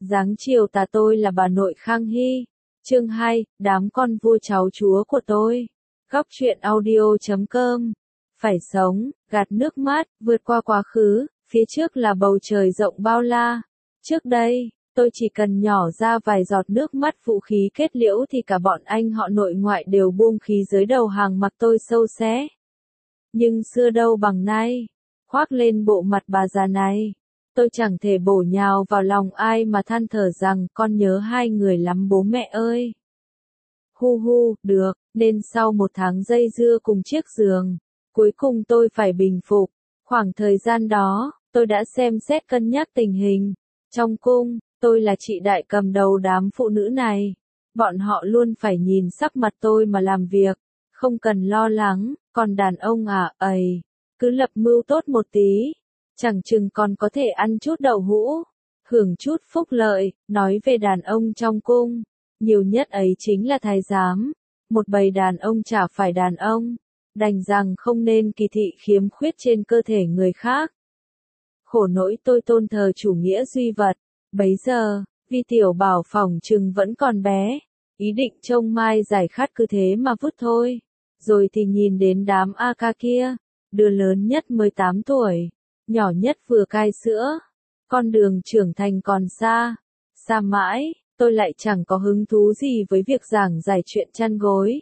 Giáng chiều tà tôi là bà nội Khang Hy. Chương 2, đám con vua cháu chúa của tôi. Góc truyện audio.com. Phải sống, gạt nước mắt, vượt qua quá khứ, phía trước là bầu trời rộng bao la. Trước đây, tôi chỉ cần nhỏ ra vài giọt nước mắt vũ khí kết liễu thì cả bọn anh họ nội ngoại đều buông khí dưới đầu hàng mặc tôi sâu xé. Nhưng xưa đâu bằng nay, khoác lên bộ mặt bà già này. Tôi chẳng thể bổ nhào vào lòng ai mà than thở rằng con nhớ hai người lắm bố mẹ ơi. Hu hu, được, nên sau một tháng dây dưa cùng chiếc giường, cuối cùng tôi phải bình phục. Khoảng thời gian đó, tôi đã xem xét cân nhắc tình hình. Trong cung, tôi là chị đại cầm đầu đám phụ nữ này. Bọn họ luôn phải nhìn sắc mặt tôi mà làm việc, không cần lo lắng, còn đàn ông cứ lập mưu tốt một tí. Chẳng chừng còn có thể ăn chút đậu hũ, hưởng chút phúc lợi. Nói về đàn ông trong cung, nhiều nhất ấy chính là thái giám. Một bầy đàn ông chả phải đàn ông, đành rằng không nên kỳ thị khiếm khuyết trên cơ thể người khác. Khổ nỗi tôi tôn thờ chủ nghĩa duy vật. Bấy giờ, vì tiểu bảo phỏng chừng vẫn còn bé, ý định trông mai giải khát cứ thế mà vứt thôi. Rồi thì nhìn đến đám AK kia, đứa lớn nhất 18 tuổi. Nhỏ nhất vừa cai sữa, con đường trưởng thành còn xa, xa mãi, tôi lại chẳng có hứng thú gì với việc giảng giải chuyện chăn gối.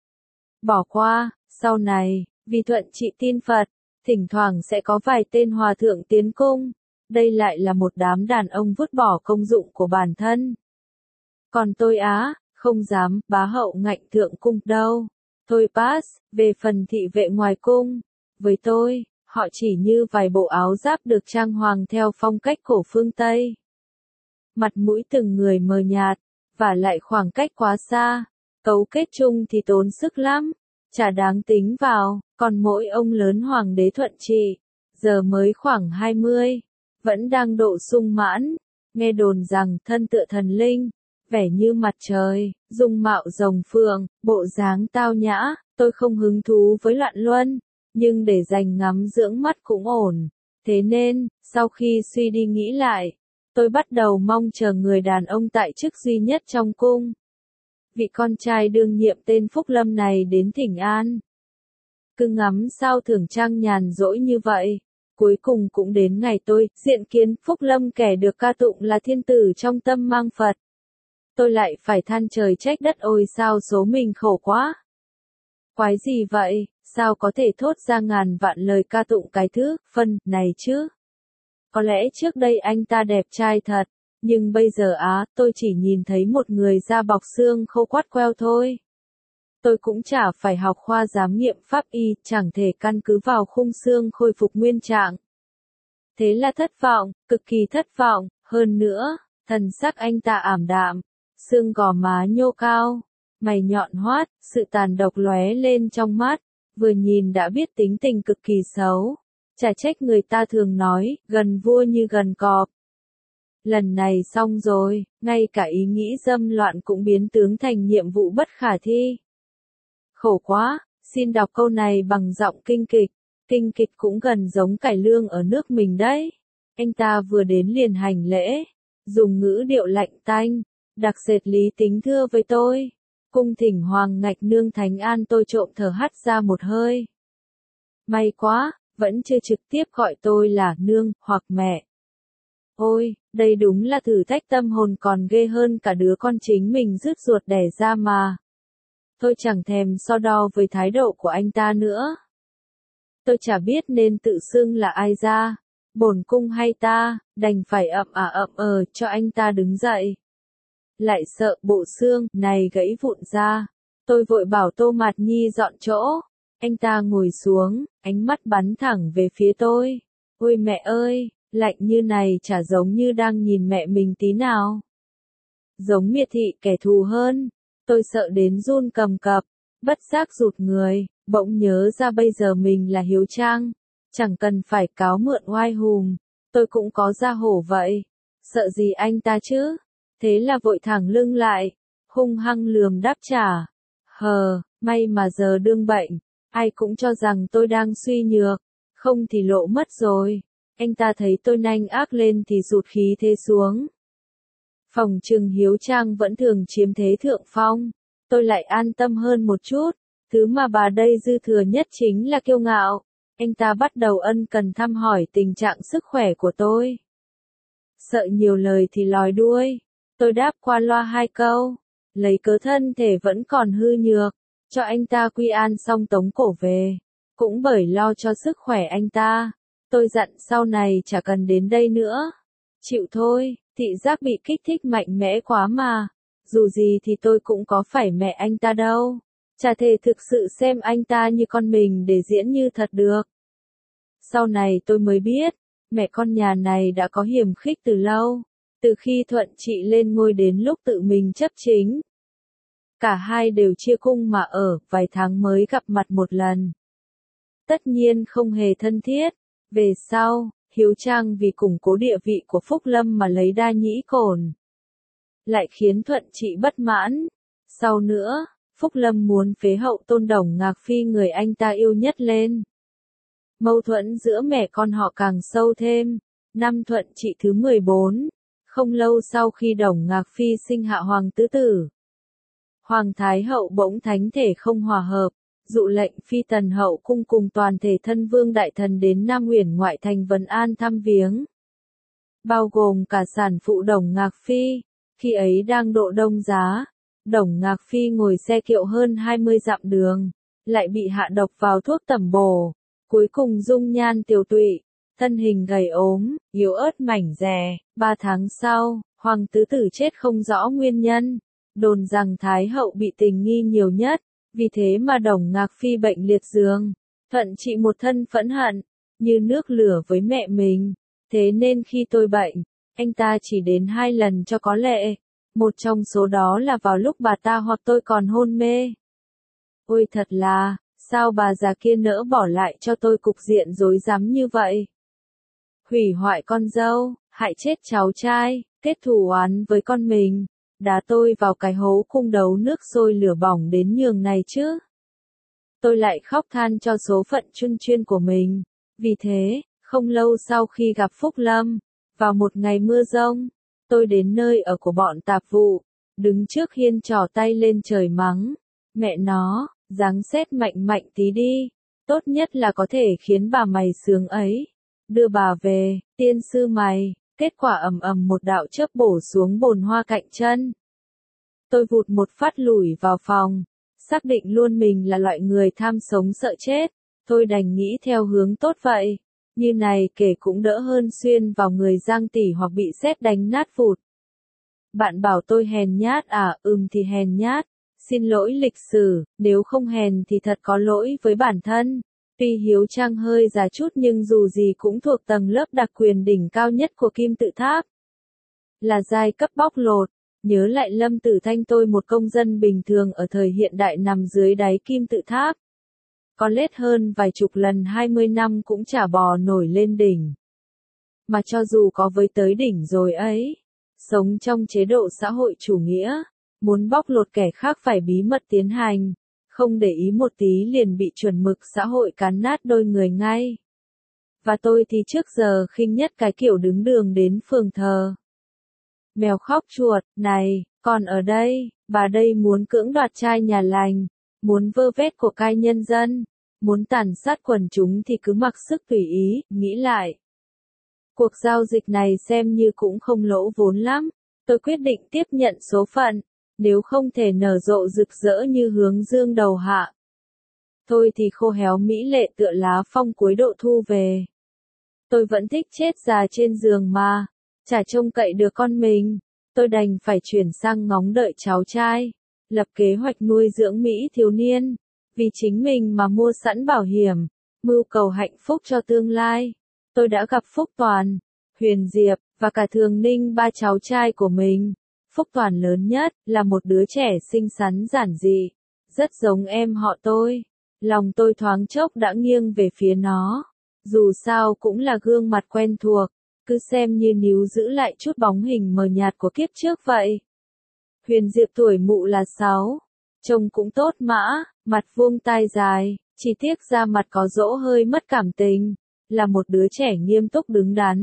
Bỏ qua, sau này, vì thuận trị tin Phật, thỉnh thoảng sẽ có vài tên hòa thượng tiến cung, đây lại là một đám đàn ông vứt bỏ công dụng của bản thân. Còn tôi không dám bá hậu ngạnh thượng cung đâu, tôi pass. Về phần thị vệ ngoài cung, với tôi, họ chỉ như vài bộ áo giáp được trang hoàng theo phong cách cổ phương Tây. Mặt mũi từng người mờ nhạt, và lại khoảng cách quá xa, cấu kết chung thì tốn sức lắm, chả đáng tính vào. Còn mỗi ông lớn hoàng đế thuận trị, giờ mới khoảng 20, vẫn đang độ sung mãn, nghe đồn rằng thân tựa thần linh, vẻ như mặt trời, dung mạo rồng phượng, bộ dáng tao nhã. Tôi không hứng thú với loạn luân, nhưng để dành ngắm dưỡng mắt cũng ổn. Thế nên, sau khi suy đi nghĩ lại, tôi bắt đầu mong chờ người đàn ông tại chức duy nhất trong cung. Vị con trai đương nhiệm tên Phúc Lâm này đến thỉnh an. Cứ ngắm sao thưởng trăng nhàn rỗi như vậy. Cuối cùng cũng đến ngày tôi diện kiến Phúc Lâm, kẻ được ca tụng là thiên tử trong tâm mang Phật. Tôi lại phải than trời trách đất, ôi sao số mình khổ quá. Quái gì vậy, sao có thể thốt ra ngàn vạn lời ca tụng cái thứ phân này chứ? Có lẽ trước đây anh ta đẹp trai thật, nhưng bây giờ tôi chỉ nhìn thấy một người da bọc xương khô quắt queo thôi. Tôi cũng chả phải học khoa giám nghiệm pháp y, chẳng thể căn cứ vào khung xương khôi phục nguyên trạng. Thế là thất vọng, cực kỳ thất vọng. Hơn nữa, thần sắc anh ta ảm đạm, xương gò má nhô cao, mày nhọn hoắt, sự tàn độc lóe lên trong mắt, vừa nhìn đã biết tính tình cực kỳ xấu. Chả trách người ta thường nói, gần vua như gần cọp. Lần này xong rồi, ngay cả ý nghĩ dâm loạn cũng biến tướng thành nhiệm vụ bất khả thi. Khổ quá, xin đọc câu này bằng giọng kinh kịch. Kinh kịch cũng gần giống cải lương ở nước mình đấy. Anh ta vừa đến liền hành lễ, dùng ngữ điệu lạnh tanh, đặc sệt lý tính thưa với tôi. Cung thỉnh hoàng ngạch nương thánh an. Tôi trộm thở hắt ra một hơi. May quá, vẫn chưa trực tiếp gọi tôi là nương hoặc mẹ. Ôi, đây đúng là thử thách tâm hồn còn ghê hơn cả đứa con chính mình rứt ruột đẻ ra mà. Tôi chẳng thèm so đo với thái độ của anh ta nữa. Tôi chả biết nên tự xưng là ai ra, bổn cung hay ta, đành phải cho anh ta đứng dậy. Lại sợ bộ xương này gãy vụn ra, tôi vội bảo Tô Mạt Nhi dọn chỗ. Anh ta ngồi xuống, ánh mắt bắn thẳng về phía tôi. Ôi mẹ ơi, lạnh như này chả giống như đang nhìn mẹ mình tí nào. Giống miệt thị kẻ thù hơn. Tôi sợ đến run cầm cập, bất giác rụt người, bỗng nhớ ra bây giờ mình là hiếu trang, chẳng cần phải cáo mượn oai hùng, tôi cũng có da hổ vậy, sợ gì anh ta chứ? Thế là vội thẳng lưng lại, hung hăng lườm đáp trả. May mà giờ đương bệnh, ai cũng cho rằng tôi đang suy nhược, không thì lộ mất rồi. Anh ta thấy tôi nanh ác lên thì rụt khí thế xuống. Phòng trừng Hiếu Trang vẫn thường chiếm thế thượng phong, tôi lại an tâm hơn một chút. Thứ mà bà đây dư thừa nhất chính là kiêu ngạo. Anh ta bắt đầu ân cần thăm hỏi tình trạng sức khỏe của tôi. Sợ nhiều lời thì lòi đuôi, tôi đáp qua loa 2 câu, lấy cớ thân thể vẫn còn hư nhược, cho anh ta quy an xong tống cổ về. Cũng bởi lo cho sức khỏe anh ta, tôi dặn sau này chả cần đến đây nữa. Chịu thôi, thị giác bị kích thích mạnh mẽ quá mà. Dù gì thì tôi cũng có phải mẹ anh ta đâu. Chả thể thực sự xem anh ta như con mình để diễn như thật được. Sau này tôi mới biết, mẹ con nhà này đã có hiềm khích từ lâu, từ khi Thuận Trị lên ngôi đến lúc tự mình chấp chính. Cả hai đều chia cung mà ở, vài tháng mới gặp mặt một lần. Tất nhiên không hề thân thiết. Về sau, Hiếu Trang vì củng cố địa vị của Phúc Lâm mà lấy đa nhĩ cổn, lại khiến Thuận Trị bất mãn. Sau nữa, Phúc Lâm muốn phế hậu tôn Đồng Ngạc Phi người anh ta yêu nhất lên. Mâu thuẫn giữa mẹ con họ càng sâu thêm. Năm Thuận Trị thứ 14, không lâu sau khi Đồng Ngạc Phi sinh hạ Hoàng Tứ Tử, Hoàng Thái Hậu bỗng thánh thể không hòa hợp, dụ lệnh Phi Tần Hậu cung cùng toàn thể thân vương đại thần đến Nam Uyển ngoại thành Vân An thăm viếng, bao gồm cả sản phụ Đồng Ngạc Phi. Khi ấy đang độ đông giá, Đồng Ngạc Phi ngồi xe kiệu hơn 20 dặm đường, lại bị hạ độc vào thuốc tẩm bổ, cuối cùng dung nhan tiều tụy, thân hình gầy ốm, yếu ớt mảnh dè. 3 tháng sau, Hoàng Tứ Tử chết không rõ nguyên nhân, đồn rằng Thái Hậu bị tình nghi nhiều nhất, vì thế mà Đồng Ngạc Phi bệnh liệt giường. Thuận Trị một thân phẫn hận, như nước lửa với mẹ mình, thế nên khi tôi bệnh, anh ta chỉ đến 2 lần cho có lệ, một trong số đó là vào lúc bà ta hoặc tôi còn hôn mê. Ôi thật là, sao bà già kia nỡ bỏ lại cho tôi cục diện rối rắm như vậy? Hủy hoại con dâu, hại chết cháu trai, kết thù oán với con mình, đá tôi vào cái hố cung đấu nước sôi lửa bỏng đến nhường này chứ. Tôi lại khóc than cho số phận chuyên chuyên của mình. Vì thế, không lâu sau khi gặp Phúc Lâm, vào một ngày mưa giông, tôi đến nơi ở của bọn tạp vụ, đứng trước hiên trỏ tay lên trời mắng. Mẹ nó, giáng xét mạnh mạnh tí đi, tốt nhất là có thể khiến bà mày sướng ấy. Đưa bà về, tiên sư mày. Kết quả ầm ầm một đạo chớp bổ xuống bồn hoa cạnh chân. Tôi vụt một phát lủi vào phòng, xác định luôn mình là loại người tham sống sợ chết. Tôi đành nghĩ theo hướng tốt vậy. Như này kể cũng đỡ hơn xuyên vào người Giang tỷ hoặc bị sét đánh nát vụt. Bạn bảo tôi hèn nhát à? Thì hèn nhát. Xin lỗi lịch sử, nếu không hèn thì thật có lỗi với bản thân. Tuy Hiếu Trang hơi già chút nhưng dù gì cũng thuộc tầng lớp đặc quyền đỉnh cao nhất của Kim Tự Tháp. Là giai cấp bóc lột. Nhớ lại Lâm Tử Thanh, tôi một công dân bình thường ở thời hiện đại nằm dưới đáy Kim Tự Tháp. Có lết hơn vài chục lần 20 năm cũng chả bò nổi lên đỉnh. Mà cho dù có với tới đỉnh rồi ấy, sống trong chế độ xã hội chủ nghĩa, muốn bóc lột kẻ khác phải bí mật tiến hành, không để ý một tí liền bị chuẩn mực xã hội cán nát đôi người ngay. Và tôi thì trước giờ khinh nhất cái kiểu đứng đường đến phường thờ. Mèo khóc chuột, này, còn ở đây, bà đây muốn cưỡng đoạt trai nhà lành, muốn vơ vét của cải nhân dân, muốn tàn sát quần chúng thì cứ mặc sức tùy ý. Nghĩ lại, cuộc giao dịch này xem như cũng không lỗ vốn lắm. Tôi quyết định tiếp nhận số phận, nếu không thể nở rộ rực rỡ như hướng dương đầu hạ. Thôi thì khô héo mỹ lệ tựa lá phong cuối độ thu về. Tôi vẫn thích chết già trên giường mà, chả trông cậy được con mình. Tôi đành phải chuyển sang ngóng đợi cháu trai, lập kế hoạch nuôi dưỡng Mỹ thiếu niên, vì chính mình mà mua sẵn bảo hiểm, mưu cầu hạnh phúc cho tương lai. Tôi đã gặp Phúc Toàn, Huyền Diệp, và cả Thường Ninh, ba cháu trai của mình. Phúc Toàn lớn nhất, là một đứa trẻ xinh xắn giản dị, rất giống em họ tôi. Lòng tôi thoáng chốc đã nghiêng về phía nó. Dù sao cũng là gương mặt quen thuộc, cứ xem như níu giữ lại chút bóng hình mờ nhạt của kiếp trước vậy. Huyền Diệp tuổi mụ là 6, trông cũng tốt mã, mặt vuông tai dài, chỉ tiếc da mặt có dỗ hơi mất cảm tình, là một đứa trẻ nghiêm túc đứng đắn,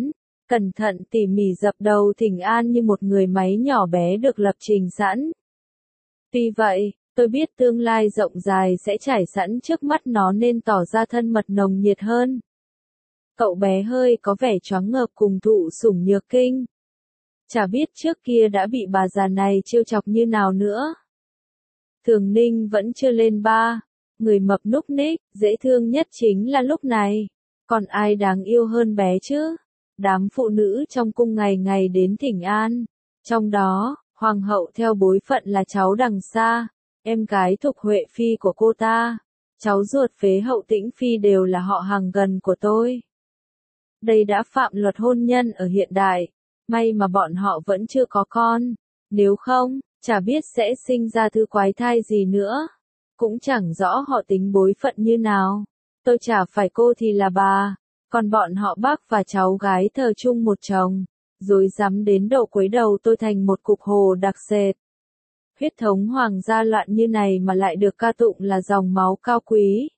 cẩn thận tỉ mỉ dập đầu thỉnh an như một người máy nhỏ bé được lập trình sẵn. Tuy vậy, tôi biết tương lai rộng dài sẽ trải sẵn trước mắt nó nên tỏ ra thân mật nồng nhiệt hơn. Cậu bé hơi có vẻ choáng ngợp cùng thụ sủng nhược kinh. Chả biết trước kia đã bị bà già này trêu chọc như nào nữa. Thường Ninh vẫn chưa lên 3, người mập núc ních, dễ thương nhất chính là lúc này. Còn ai đáng yêu hơn bé chứ? Đám phụ nữ trong cung ngày ngày đến thỉnh an. Trong đó, hoàng hậu theo bối phận là cháu đằng xa, em gái Thục Huệ Phi của cô ta. Cháu ruột Phế Hậu Tĩnh Phi đều là họ hàng gần của tôi. Đây đã phạm luật hôn nhân ở hiện đại. May mà bọn họ vẫn chưa có con. Nếu không, chả biết sẽ sinh ra thứ quái thai gì nữa. Cũng chẳng rõ họ tính bối phận như nào. Tôi chả phải cô thì là bà. Còn bọn họ bác và cháu gái thờ chung một chồng. Rồi dám đến độ quấy đầu tôi thành một cục hồ đặc sệt. Huyết thống hoàng gia loạn như này mà lại được ca tụng là dòng máu cao quý.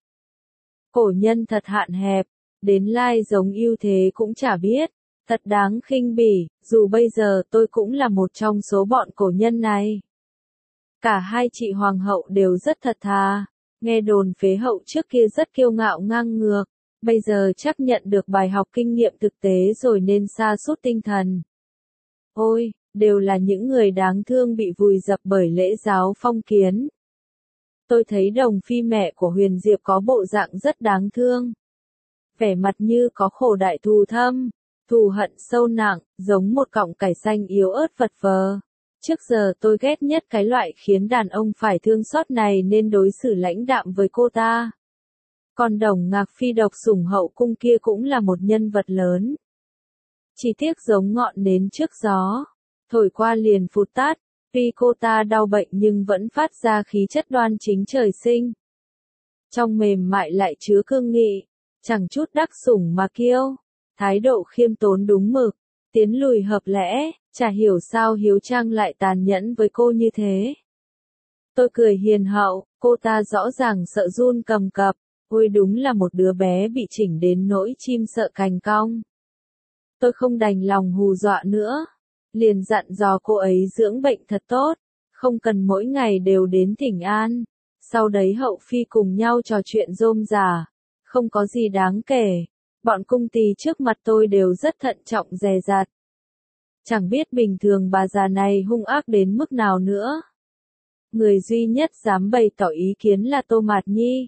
Cổ nhân thật hạn hẹp. Đến lai giống ưu thế cũng chả biết. Thật đáng khinh bỉ, dù bây giờ tôi cũng là một trong số bọn cổ nhân này. Cả hai chị hoàng hậu đều rất thật thà. Nghe đồn Phế Hậu trước kia rất kiêu ngạo ngang ngược. Bây giờ chắc nhận được bài học kinh nghiệm thực tế rồi nên sa sút tinh thần. Ôi, đều là những người đáng thương bị vùi dập bởi lễ giáo phong kiến. Tôi thấy Đồng Phi mẹ của Huyền Diệp có bộ dạng rất đáng thương. Vẻ mặt như có khổ đại thù thâm, thù hận sâu nặng, giống một cọng cải xanh yếu ớt vật vờ. Trước giờ tôi ghét nhất cái loại khiến đàn ông phải thương xót này nên đối xử lãnh đạm với cô ta. Còn Đồng Ngạc Phi độc sủng hậu cung kia cũng là một nhân vật lớn. Chỉ tiếc giống ngọn nến trước gió, thổi qua liền phụt tắt. Tuy cô ta đau bệnh nhưng vẫn phát ra khí chất đoan chính trời sinh. Trong mềm mại lại chứa cương nghị, chẳng chút đắc sủng mà kiêu. Thái độ khiêm tốn đúng mực, tiến lùi hợp lẽ, chả hiểu sao Hiếu Trang lại tàn nhẫn với cô như thế. Tôi cười hiền hậu, cô ta rõ ràng sợ run cầm cập, ôi đúng là một đứa bé bị chỉnh đến nỗi chim sợ cành cong. Tôi không đành lòng hù dọa nữa, liền dặn dò cô ấy dưỡng bệnh thật tốt, không cần mỗi ngày đều đến thỉnh an. Sau đấy hậu phi cùng nhau trò chuyện rôm rả, không có gì đáng kể. Bọn cung tỳ trước mặt tôi đều rất thận trọng dè dặt. Chẳng biết bình thường bà già này hung ác đến mức nào nữa. Người duy nhất dám bày tỏ ý kiến là Tô Mạt Nhi.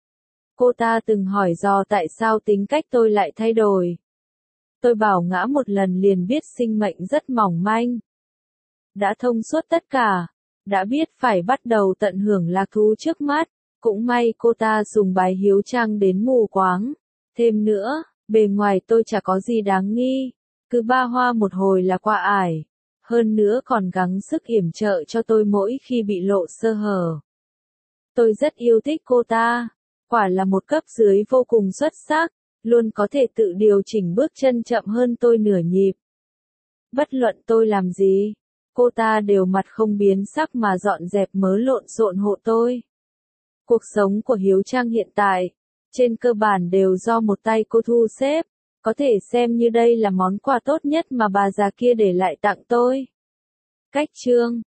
Cô ta từng hỏi dò tại sao tính cách tôi lại thay đổi. Tôi bảo ngã một lần liền biết sinh mệnh rất mỏng manh. Đã thông suốt tất cả, đã biết phải bắt đầu tận hưởng lạc thú trước mắt, cũng may cô ta sùng bái Hiếu Trang đến mù quáng. Thêm nữa, bề ngoài tôi chả có gì đáng nghi, cứ ba hoa một hồi là qua ải, hơn nữa còn gắng sức yểm trợ cho tôi mỗi khi bị lộ sơ hở. Tôi rất yêu thích cô ta, quả là một cấp dưới vô cùng xuất sắc, luôn có thể tự điều chỉnh bước chân chậm hơn tôi nửa nhịp. Bất luận tôi làm gì, cô ta đều mặt không biến sắc mà dọn dẹp mớ lộn xộn hộ tôi. Cuộc sống của Hiếu Trang hiện tại, trên cơ bản đều do một tay cô thu xếp, có thể xem như đây là món quà tốt nhất mà bà già kia để lại tặng tôi. Cách chương